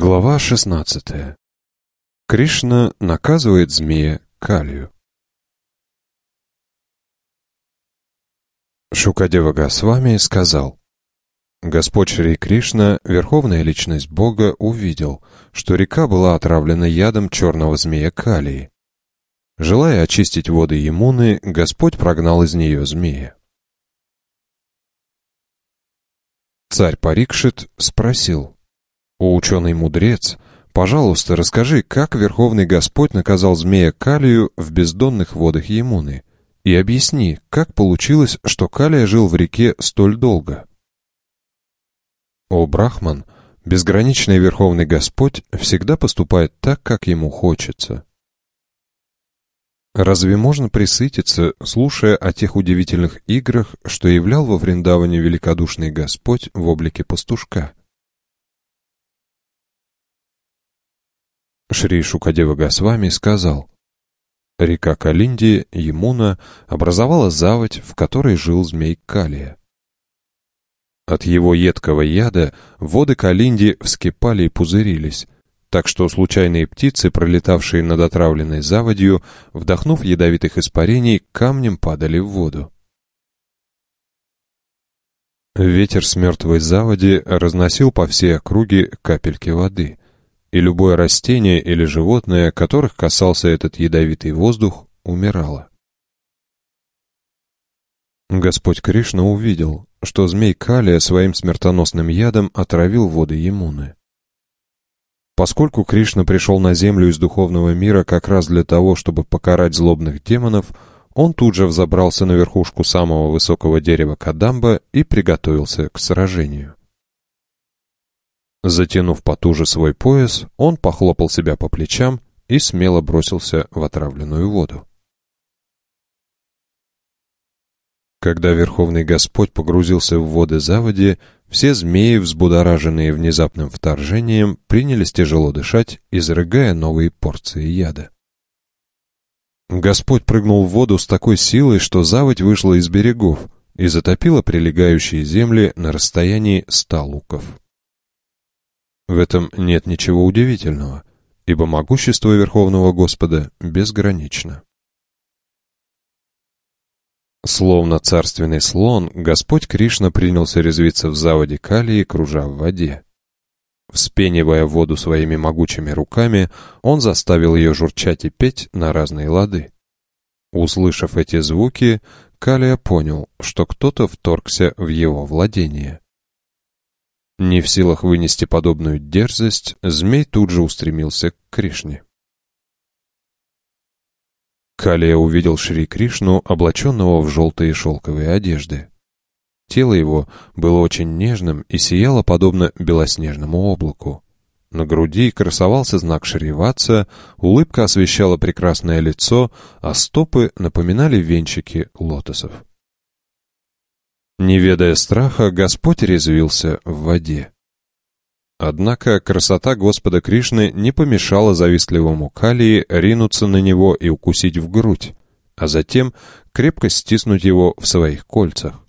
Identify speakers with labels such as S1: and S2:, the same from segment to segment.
S1: Глава 16. Кришна наказывает змея Калию. Шукадева Госвами сказал: Господь Шри Кришна, верховная личность Бога, увидел, что река была отравлена ядом черного змея Калии. Желая очистить воды Ямуны, Господь прогнал из нее змея. Царь Парикшит спросил: «О ученый-мудрец, пожалуйста, расскажи, как Верховный Господь наказал змея Калию в бездонных водах Ямуны, и объясни, как получилось, что Калия жил в реке столь долго». «О Брахман, безграничный Верховный Господь всегда поступает так, как ему хочется. Разве можно пресытиться, слушая о тех удивительных играх, что являл во Вриндаване великодушный Господь в облике пастушка?» Шри Шукадева Госвами сказал: река Калинди, Ямуна, образовала заводь, в которой жил змей Калия. От его едкого яда воды Калинди вскипали и пузырились, так что случайные птицы, пролетавшие над отравленной заводью, вдохнув ядовитых испарений, камнем падали в воду. Ветер с мертвой заводи разносил по всей округе капельки воды, и любое растение или животное, которых касался этот ядовитый воздух, умирало. Господь Кришна увидел, что змей Калия своим смертоносным ядом отравил воды Ямуны. Поскольку Кришна пришел на землю из духовного мира как раз для того, чтобы покарать злобных демонов, он тут же взобрался на верхушку самого высокого дерева Кадамба и приготовился к сражению. Затянув потуже свой пояс, он похлопал себя по плечам и смело бросился в отравленную воду. Когда Верховный Господь погрузился в воды заводи, все змеи, взбудораженные внезапным вторжением, принялись тяжело дышать, изрыгая новые порции яда. Господь прыгнул в воду с такой силой, что заводь вышла из берегов и затопила прилегающие земли на расстоянии 100 луков. В этом нет ничего удивительного, ибо могущество Верховного Господа безгранично. Словно царственный слон, Господь Кришна принялся резвиться в заводе Калии, кружа в воде. Вспенивая воду своими могучими руками, он заставил ее журчать и петь на разные лады. Услышав эти звуки, Калия понял, что кто-то вторгся в его владение. Не в силах вынести подобную дерзость, змей тут же устремился к Кришне. Калия увидел Шри Кришну, облаченного в желтые шелковые одежды. Тело его было очень нежным и сияло подобно белоснежному облаку. На груди красовался знак Шриватса, улыбка освещала прекрасное лицо, а стопы напоминали венчики лотосов. Не ведая страха, Господь резвился в воде. Однако красота Господа Кришны не помешала завистливому Калии ринуться на него и укусить в грудь, а затем крепко стиснуть его в своих кольцах.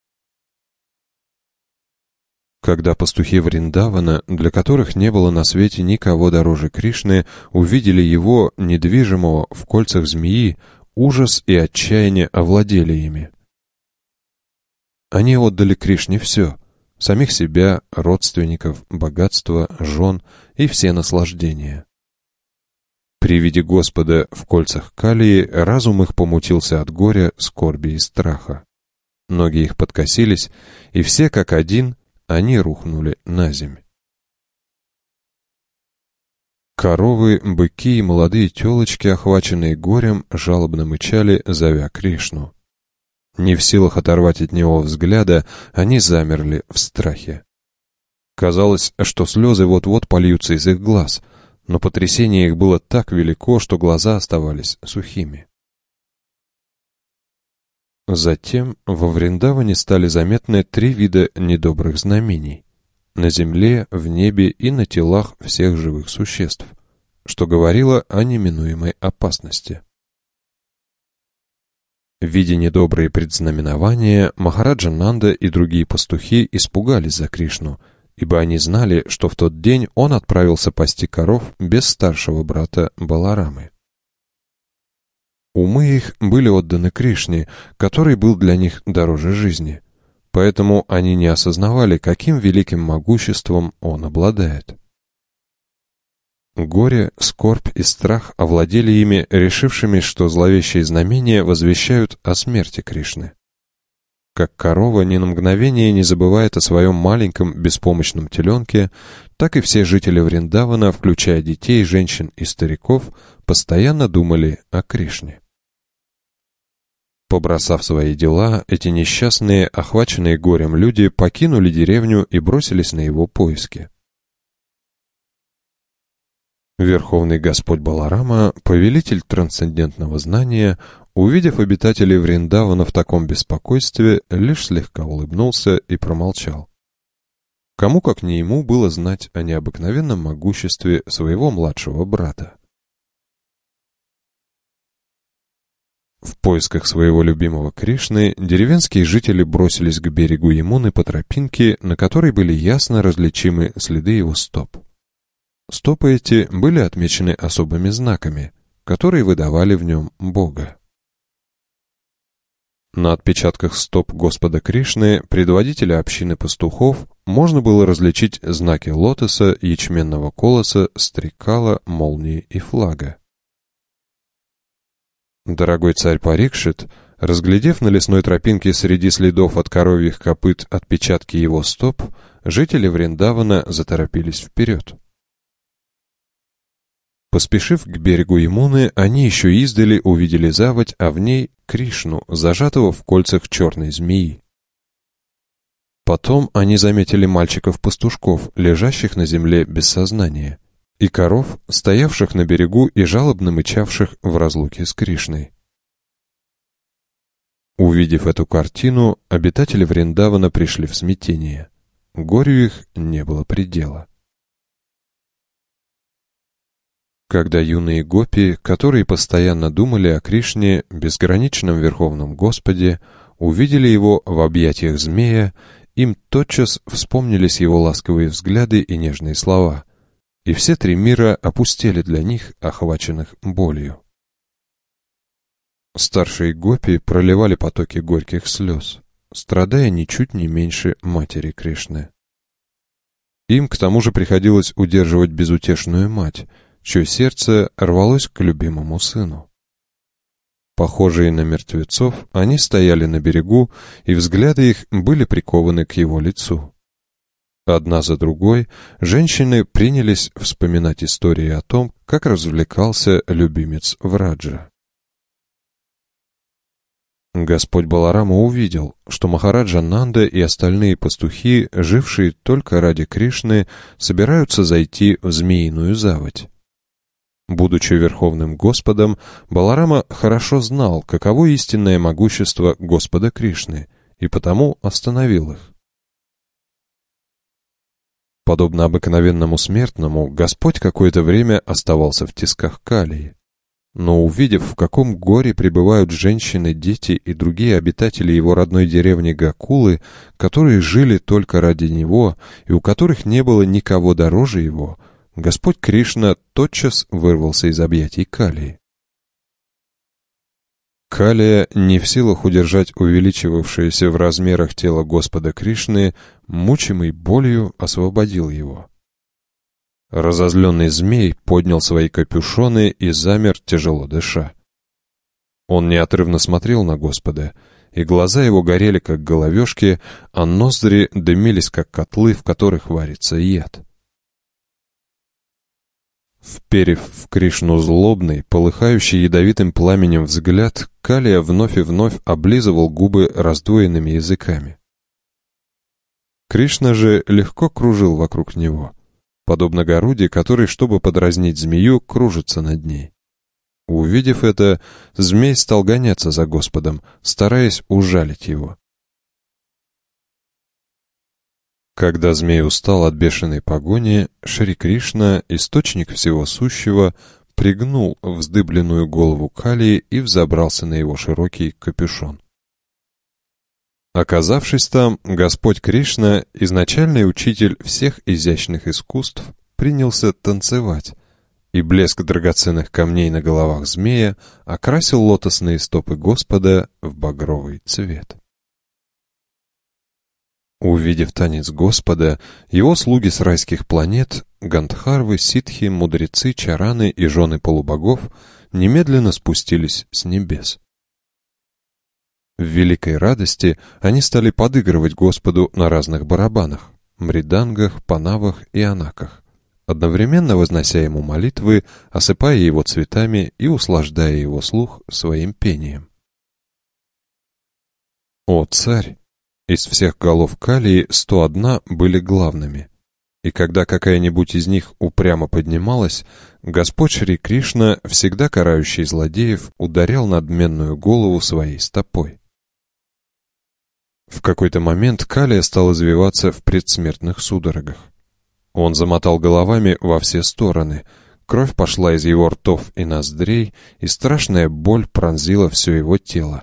S1: Когда пастухи Вриндавана, для которых не было на свете никого дороже Кришны, увидели его, недвижимого в кольцах змеи, ужас и отчаяние овладели ими. Они отдали Кришне все — самих себя, родственников, богатство, жен и все наслаждения. При виде Господа в кольцах Калии разум их помутился от горя, скорби и страха. Ноги их подкосились, и все как один они рухнули на земь. Коровы, быки и молодые телочки, охваченные горем, жалобно мычали, зовя Кришну. Не в силах оторвать от него взгляда, они замерли в страхе. Казалось, что слезы вот-вот польются из их глаз, но потрясение их было так велико, что глаза оставались сухими. Затем во Вриндаване стали заметны 3 вида недобрых знамений — на земле, в небе и на телах всех живых существ, что говорило о неминуемой опасности. Видя недобрые предзнаменования, Махараджа Нанда и другие пастухи испугались за Кришну ибо они знали, что в тот день он отправился пасти коров без старшего брата Баларамы. Умы их были отданы Кришне, который был для них дороже жизни, поэтому они не осознавали, каким великим могуществом он обладает. Горе, скорбь и страх овладели ими, решившими, что зловещие знамения возвещают о смерти Кришны. Как корова ни на мгновение не забывает о своем маленьком беспомощном теленке, так и все жители Вриндавана, включая детей, женщин и стариков, постоянно думали о Кришне. Побросав свои дела, эти несчастные, охваченные горем люди покинули деревню и бросились на его поиски. Верховный Господь Баларама, повелитель трансцендентного знания, увидев обитателей Вриндавана в таком беспокойстве, лишь слегка улыбнулся и промолчал. Кому, как не ему, было знать о необыкновенном могуществе своего младшего брата. В поисках своего любимого Кришны деревенские жители бросились к берегу Ямуны по тропинке, на которой были ясно различимы следы его стоп. Стопы эти были отмечены особыми знаками, которые выдавали в нем Бога. На отпечатках стоп Господа Кришны, предводителя общины пастухов, можно было различить знаки лотоса, ячменного колоса, стрекала, молнии и флага. Дорогой царь Парикшит, разглядев на лесной тропинке среди следов от коровьих копыт отпечатки его стоп, жители Вриндавана заторопились вперед. Поспешив к берегу Ямуны, они еще издали увидели заводь, а в ней Кришну, зажатого в кольцах черной змеи. Потом они заметили мальчиков-пастушков, лежащих на земле без сознания, и коров, стоявших на берегу и жалобно мычавших в разлуке с Кришной. Увидев эту картину, обитатели Вриндавана пришли в смятение. Горю их не было предела. Когда юные гопи, которые постоянно думали о Кришне, безграничном Верховном Господе, увидели его в объятиях змея, им тотчас вспомнились его ласковые взгляды и нежные слова, и все три мира опустели для них, охваченных болью. Старшие гопи проливали потоки горьких слез, страдая ничуть не меньше матери Кришны. Им к тому же приходилось удерживать безутешную мать, чье сердце рвалось к любимому сыну. Похожие на мертвецов, они стояли на берегу, и взгляды их были прикованы к его лицу. Одна за другой женщины принялись вспоминать истории о том, как развлекался любимец Враджа. Господь Баларама увидел, что Махараджа Нанда и остальные пастухи, жившие только ради Кришны, собираются зайти в змеиную заводь. Будучи Верховным Господом, Баларама хорошо знал, каково истинное могущество Господа Кришны, и потому остановил их. Подобно обыкновенному смертному, Господь какое-то время оставался в тисках Калии. Но увидев, в каком горе пребывают женщины, дети и другие обитатели его родной деревни Гакулы, которые жили только ради него и у которых не было никого дороже его, Господь Кришна тотчас вырвался из объятий Калии. Калия, не в силах удержать увеличивавшееся в размерах тело Господа Кришны, мучимый болью, освободил его. Разозленный змей поднял свои капюшоны и замер, тяжело дыша. Он неотрывно смотрел на Господа, и глаза его горели, как головешки, а ноздри дымились, как котлы, в которых варится яд. Вперев в Кришну злобный, полыхающий ядовитым пламенем взгляд, Калия вновь и вновь облизывал губы раздвоенными языками. Кришна же легко кружил вокруг него, подобно Гаруде, который, чтобы подразнить змею, кружится над ней. Увидев это, змей стал гоняться за Господом, стараясь ужалить его. Когда змей устал от бешеной погони, Шри Кришна, источник всего сущего, пригнул вздыбленную голову Калии и взобрался на его широкий капюшон. Оказавшись там, Господь Кришна, изначальный учитель всех изящных искусств, принялся танцевать, и блеск драгоценных камней на головах змея окрасил лотосные стопы Господа в багровый цвет. Увидев танец Господа, его слуги с райских планет, Гандхарвы, ситхи, мудрецы, чараны и жены полубогов немедленно спустились с небес. В великой радости они стали подыгрывать Господу на разных барабанах, мридангах, панавах и анаках, одновременно вознося ему молитвы, осыпая его цветами и услаждая его слух своим пением. О царь! Из всех голов Калии 101 были главными, и когда какая-нибудь из них упрямо поднималась, Господь Шри Кришна, всегда карающий злодеев, ударял надменную голову своей стопой. В какой-то момент Калия стал извиваться в предсмертных судорогах. Он замотал головами во все стороны, кровь пошла из его ртов и ноздрей, и страшная боль пронзила все его тело.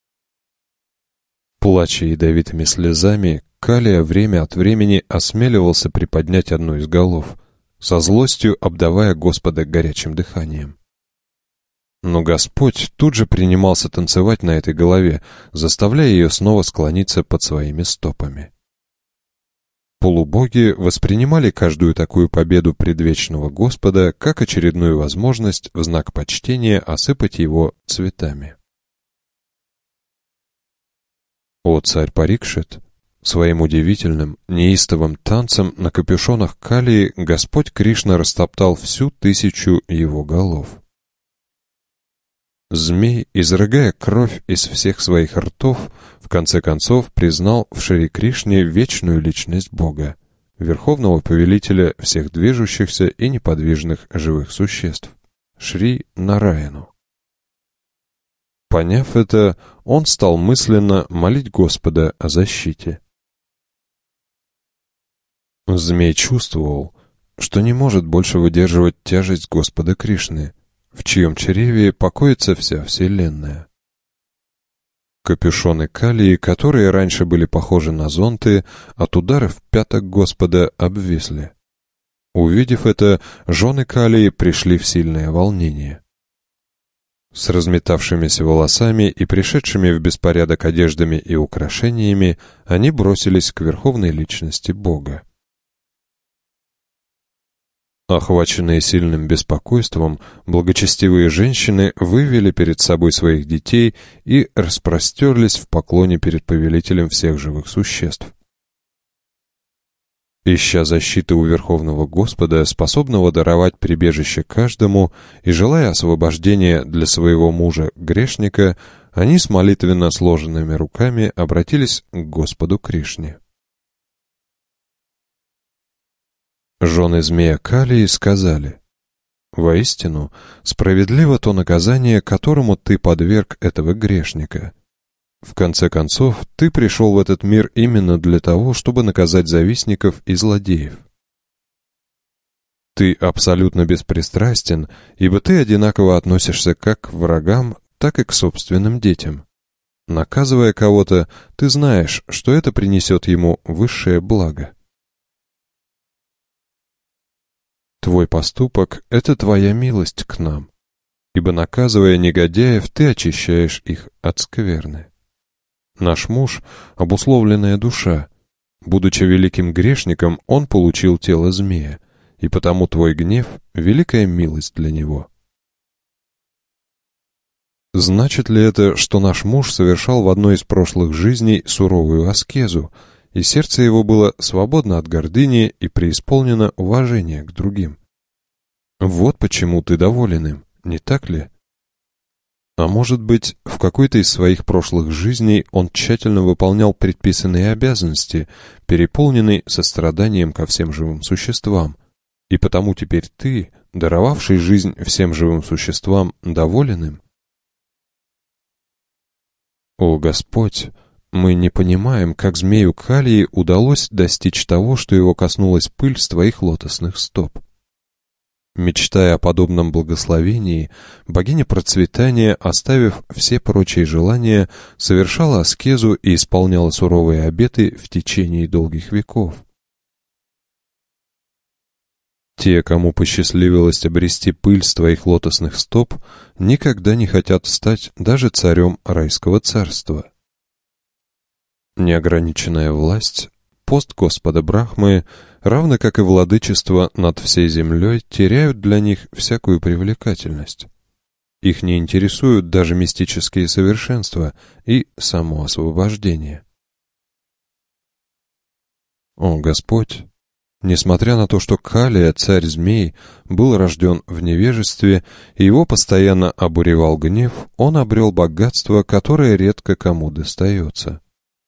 S1: Плача ядовитыми слезами, Калия время от времени осмеливался приподнять одну из голов, со злостью обдавая Господа горячим дыханием. Но Господь тут же принимался танцевать на этой голове, заставляя ее снова склониться под своими стопами. Полубоги воспринимали каждую такую победу предвечного Господа как очередную возможность в знак почтения осыпать его цветами. О царь Парикшит! Своим удивительным, неистовым танцем на капюшонах Калии Господь Кришна растоптал всю 1000 его голов. Змей, изрыгая кровь из всех своих ртов, в конце концов признал в Шри Кришне вечную личность Бога, верховного повелителя всех движущихся и неподвижных живых существ, Шри Нараяну. Поняв это, он стал мысленно молить Господа о защите. Змей чувствовал, что не может больше выдерживать тяжесть Господа Кришны, в чьем чреве покоится вся вселенная. Капюшоны Калии, которые раньше были похожи на зонты, от ударов пяток Господа обвисли. Увидев это, жены Калии пришли в сильное волнение. С разметавшимися волосами и пришедшими в беспорядок одеждами и украшениями, они бросились к верховной личности Бога. Охваченные сильным беспокойством, благочестивые женщины вывели перед собой своих детей и распростерлись в поклоне перед повелителем всех живых существ. Ища защиты у Верховного Господа, способного даровать прибежище каждому, и желая освобождения для своего мужа-грешника, они с молитвенно сложенными руками обратились к Господу Кришне. Жены змея Калии сказали: «Воистину, справедливо то наказание, которому ты подверг этого грешника. В конце концов, ты пришел в этот мир именно для того, чтобы наказать завистников и злодеев. Ты абсолютно беспристрастен, ибо ты одинаково относишься как к врагам, так и к собственным детям. Наказывая кого-то, ты знаешь, что это принесет ему высшее благо. Твой поступок — это твоя милость к нам, ибо, наказывая негодяев, ты очищаешь их от скверны. Наш муж — обусловленная душа. Будучи великим грешником, он получил тело змея, и потому твой гнев — великая милость для него. Значит ли это, что наш муж совершал в одной из прошлых жизней суровую аскезу, и сердце его было свободно от гордыни и преисполнено уважения к другим? Вот почему ты доволен им, не так ли? А может быть, в какой-то из своих прошлых жизней он тщательно выполнял предписанные обязанности, переполненный состраданием ко всем живым существам, и потому теперь ты, даровавший жизнь всем живым существам, доволен им? О Господь! Мы не понимаем, как змею Калии удалось достичь того, что его коснулась пыль с твоих лотосных стоп. Мечтая о подобном благословении, богиня процветания, оставив все прочие желания, совершала аскезу и исполняла суровые обеты в течение долгих веков. Те, кому посчастливилось обрести пыль с твоих лотосных стоп, никогда не хотят стать даже царем райского царства. Неограниченная власть, пост Господа Брахмы, равно как и владычество над всей землей, теряют для них всякую привлекательность. Их не интересуют даже мистические совершенства и само освобождение. О Господь! Несмотря на то, что Калия, царь змей, был рожден в невежестве и его постоянно обуревал гнев, он обрел богатство, которое редко кому достается.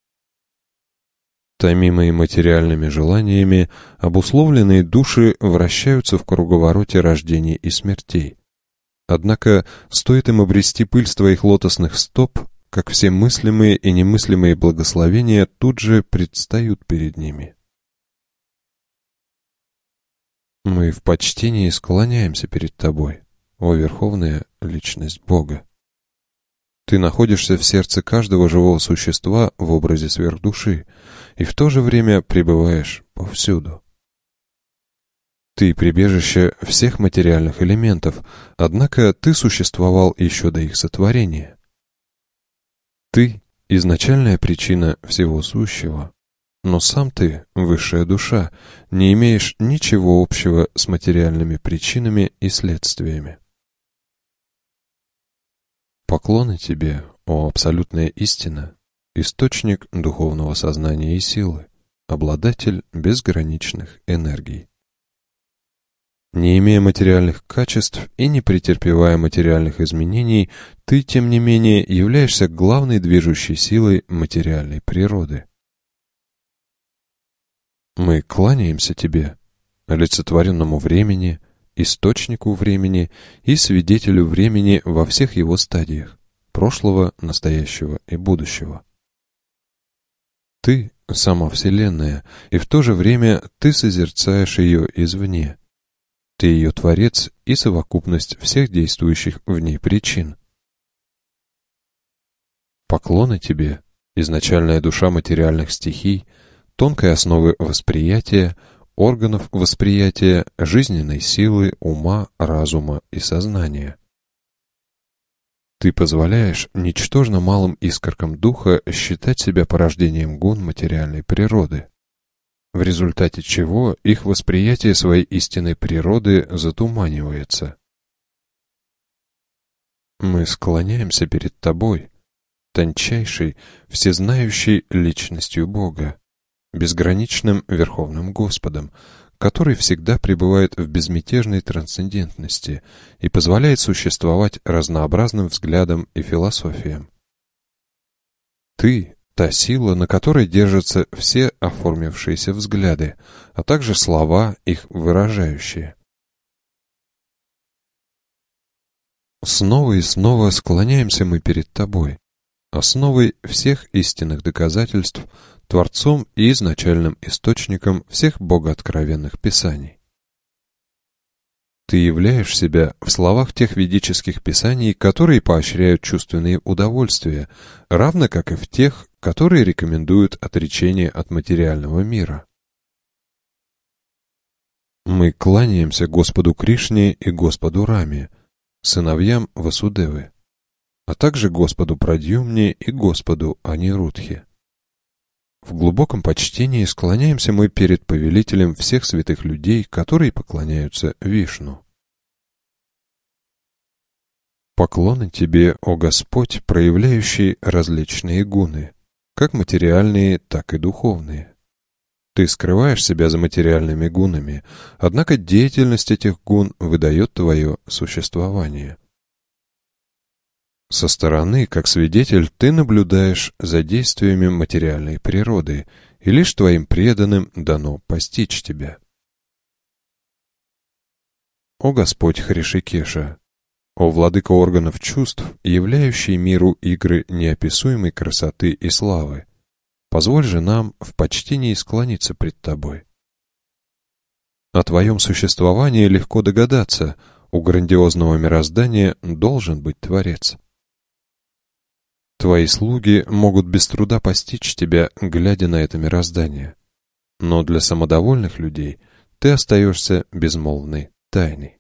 S1: Томимые материальными желаниями, обусловленные души вращаются в круговороте рождений и смертей. Однако стоит им обрести пыль с твоих лотосных стоп, как все мыслимые и немыслимые благословения тут же предстают перед ними. Мы в почтении склоняемся перед тобой, о Верховная Личность Бога. Ты находишься в сердце каждого живого существа в образе сверхдуши и в то же время пребываешь повсюду. Ты прибежище всех материальных элементов, однако ты существовал еще до их сотворения. Ты — изначальная причина всего сущего. Но сам ты, высшая душа, не имеешь ничего общего с материальными причинами и следствиями. Поклоны тебе, о абсолютная истина, источник духовного сознания и силы, обладатель безграничных энергий. Не имея материальных качеств и не претерпевая материальных изменений, ты, тем не менее, являешься главной движущей силой материальной природы. Мы кланяемся тебе, олицетворенному времени, источнику времени и свидетелю времени во всех его стадиях – прошлого, настоящего и будущего. Ты – сама Вселенная, и в то же время ты созерцаешь ее извне. Ты ее творец и совокупность всех действующих в ней причин. Поклоны тебе, изначальная душа материальных стихий, тонкой основы восприятия, органов восприятия, жизненной силы, ума, разума и сознания. Ты позволяешь ничтожно малым искоркам духа считать себя порождением гун материальной природы, в результате чего их восприятие своей истинной природы затуманивается. Мы склоняемся перед тобой, тончайшей, всезнающей личностью Бога, безграничным Верховным Господом, который всегда пребывает в безмятежной трансцендентности и позволяет существовать разнообразным взглядам и философиям. Ты — та сила, на которой держатся все оформившиеся взгляды, а также слова, их выражающие. Снова и снова склоняемся мы перед тобой, основой всех истинных доказательств, Творцом и изначальным источником всех богооткровенных писаний. Ты являешь себя в словах тех ведических писаний, которые поощряют чувственные удовольствия, равно как и в тех, которые рекомендуют отречение от материального мира. Мы кланяемся Господу Кришне и Господу Раме, сыновьям Васудевы, а также Господу Прадьюмне и Господу Анирудхе. В глубоком почтении склоняемся мы перед повелителем всех святых людей, которые поклоняются Вишну. Поклоны тебе, о Господь, проявляющий различные гуны, как материальные, так и духовные. Ты скрываешь себя за материальными гунами, однако деятельность этих гун выдает твое существование. Со стороны, как свидетель, ты наблюдаешь за действиями материальной природы, и лишь твоим преданным дано постичь тебя. О Господь Хришикеша! О Владыка органов чувств, являющий миру игры неописуемой красоты и славы! Позволь же нам в почтении склониться пред тобой. О твоем существовании легко догадаться, у грандиозного мироздания должен быть Творец. Твои слуги могут без труда постичь тебя, глядя на это мироздание. Но для самодовольных людей ты остаешься безмолвной тайной.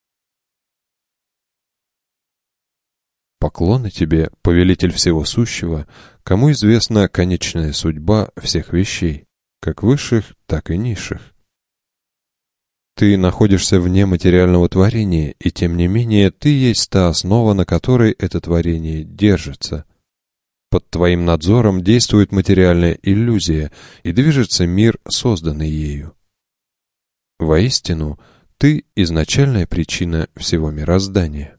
S1: Поклоны тебе, повелитель всего сущего, кому известна конечная судьба всех вещей, как высших, так и низших. Ты находишься вне материального творения, и тем не менее ты есть та основа, на которой это творение держится. Под твоим надзором действует материальная иллюзия, и движется мир, созданный ею. Воистину, ты — изначальная причина всего мироздания.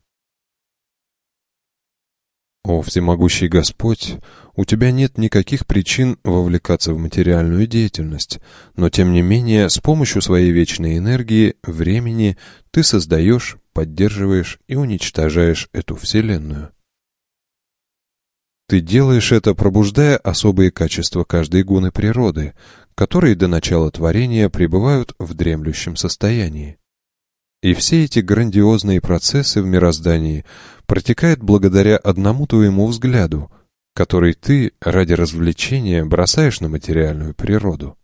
S1: О всемогущий Господь, у тебя нет никаких причин вовлекаться в материальную деятельность, но тем не менее с помощью своей вечной энергии, времени, ты создаешь, поддерживаешь и уничтожаешь эту Вселенную. Ты делаешь это, пробуждая особые качества каждой гуны природы, которые до начала творения пребывают в дремлющем состоянии. И все эти грандиозные процессы в мироздании протекают благодаря одному твоему взгляду, который ты ради развлечения бросаешь на материальную природу.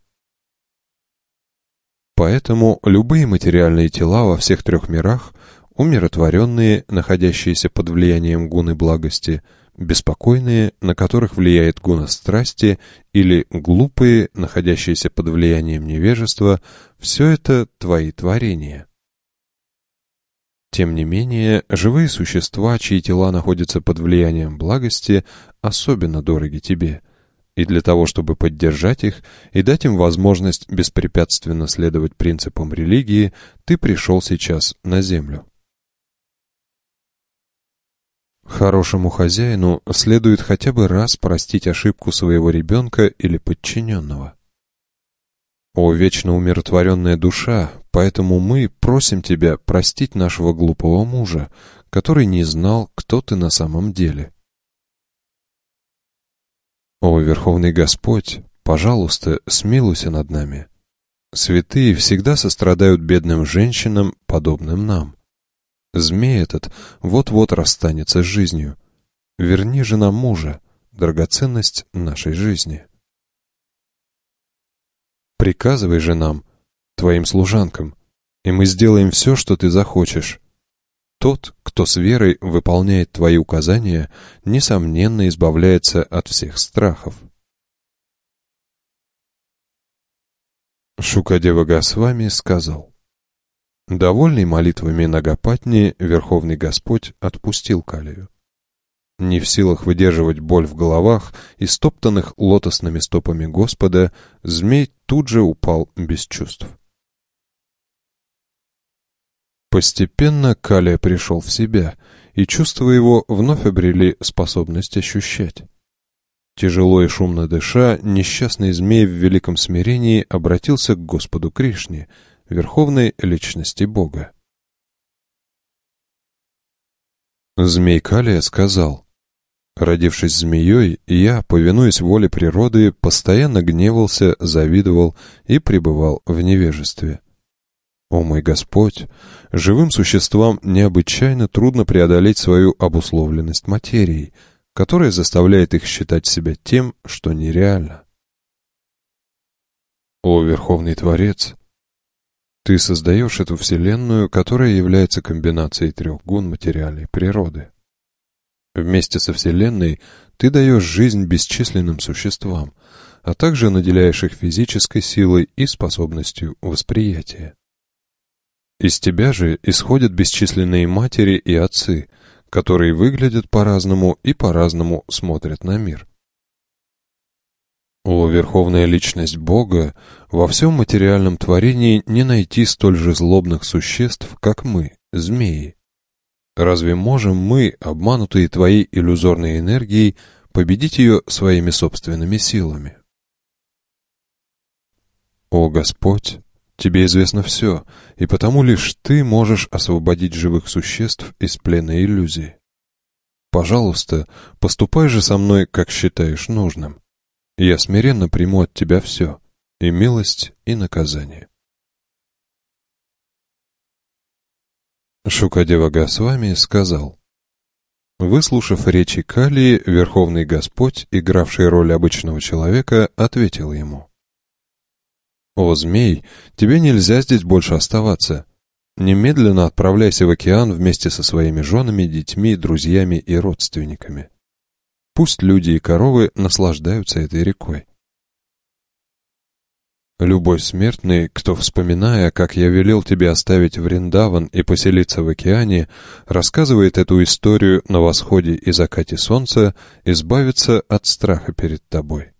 S1: Поэтому любые материальные тела во всех трех мирах, умиротворенные, находящиеся под влиянием гуны благости, беспокойные, на которых влияет гуна страсти, или глупые, находящиеся под влиянием невежества, все это твои творения. Тем не менее, живые существа, чьи тела находятся под влиянием благости, особенно дороги тебе, и для того, чтобы поддержать их и дать им возможность беспрепятственно следовать принципам религии, ты пришел сейчас на землю. Хорошему хозяину следует хотя бы раз простить ошибку своего ребенка или подчиненного. О, вечно умиротворенная душа, поэтому мы просим тебя простить нашего глупого мужа, который не знал, кто ты на самом деле. О, Верховный Господь, пожалуйста, смилуйся над нами. Святые всегда сострадают бедным женщинам, подобным нам. Змей этот вот-вот расстанется с жизнью. Верни же нам мужа, драгоценность нашей жизни. Приказывай же нам, твоим служанкам, и мы сделаем все, что ты захочешь. Тот, кто с верой выполняет твои указания, несомненно избавляется от всех страхов. Шукадева Госвами сказал: довольный молитвами Нагапатни, Верховный Господь отпустил Калию. Не в силах выдерживать боль в головах, истоптанных лотосными стопами Господа, змей тут же упал без чувств. Постепенно Калия пришел в себя, и чувства его вновь обрели способность ощущать. Тяжело и шумно дыша, несчастный змей в великом смирении обратился к Господу Кришне, Верховной Личности Бога. Змей Калия сказал: родившись змеей, я, повинуясь воле природы, постоянно гневался, завидовал и пребывал в невежестве. О мой Господь, живым существам необычайно трудно преодолеть свою обусловленность материей, которая заставляет их считать себя тем, что нереально. О Верховный Творец, ты создаешь эту Вселенную, которая является комбинацией трех гун материальной природы. Вместе со Вселенной ты даешь жизнь бесчисленным существам, а также наделяешь их физической силой и способностью восприятия. Из тебя же исходят бесчисленные матери и отцы, которые выглядят по-разному и по-разному смотрят на мир. О, Верховная Личность Бога, во всем материальном творении не найти столь же злобных существ, как мы, змеи. Разве можем мы, обманутые твоей иллюзорной энергией, победить ее своими собственными силами? О Господь, тебе известно все, и потому лишь ты можешь освободить живых существ из плена иллюзии. Пожалуйста, поступай же со мной, как считаешь нужным. Я смиренно приму от тебя все, и милость, и наказание. Шукадева Госвами сказал: выслушав речи Калии, Верховный Господь, игравший роль обычного человека, ответил ему: «О, змей, тебе нельзя здесь больше оставаться. Немедленно отправляйся в океан вместе со своими женами, детьми, друзьями и родственниками. Пусть люди и коровы наслаждаются этой рекой». Любой смертный, кто, вспоминая, как я велел тебе оставить Вриндаван и поселиться в океане, рассказывает эту историю на восходе и закате солнца, избавится от страха перед тобой.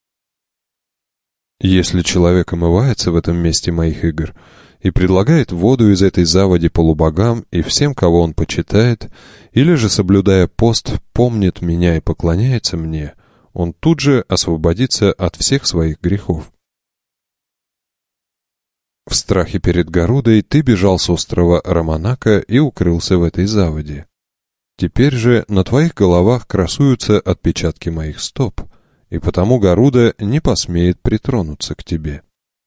S1: Если человек омывается в этом месте моих игр и предлагает воду из этой заводи полубогам и всем, кого он почитает, или же, соблюдая пост, помнит меня и поклоняется мне, он тут же освободится от всех своих грехов. В страхе перед Гарудой ты бежал с острова Раманака и укрылся в этой заводе. Теперь же на твоих головах красуются отпечатки моих стоп, и потому Гаруда не посмеет притронуться к тебе.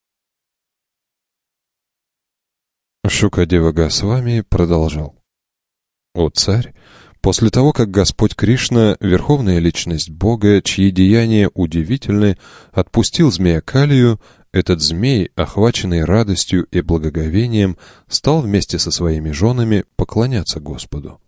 S1: Шукадева Госвами продолжал: «О царь, после того, как Господь Кришна, верховная личность Бога, чьи деяния удивительны, отпустил змея Калию, этот змей, охваченный радостью и благоговением, стал вместе со своими женами поклоняться Господу.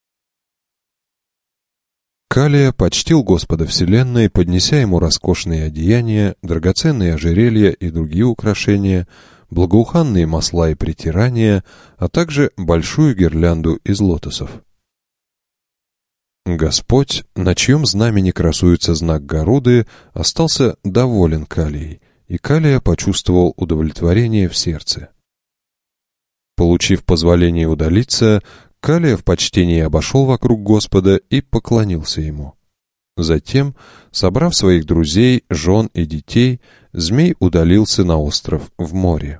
S1: Калия почтил Господа Вселенной, поднеся ему роскошные одеяния, драгоценные ожерелья и другие украшения, благоуханные масла и притирания, а также большую гирлянду из лотосов. Господь, на чьем знамени красуется знак Гаруды, остался доволен Калией, и Калия почувствовал удовлетворение в сердце. Получив позволение удалиться, Калия в почтении обошел вокруг Господа и поклонился ему. Затем, собрав своих друзей, жен и детей, змей удалился на остров в море.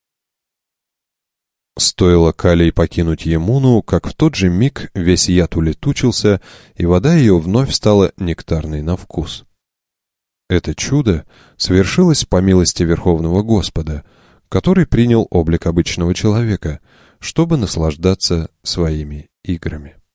S1: Стоило Калии покинуть Ямуну, как в тот же миг весь яд улетучился, и вода ее вновь стала нектарной на вкус. Это чудо свершилось по милости Верховного Господа, который принял облик обычного человека, чтобы наслаждаться своими играми.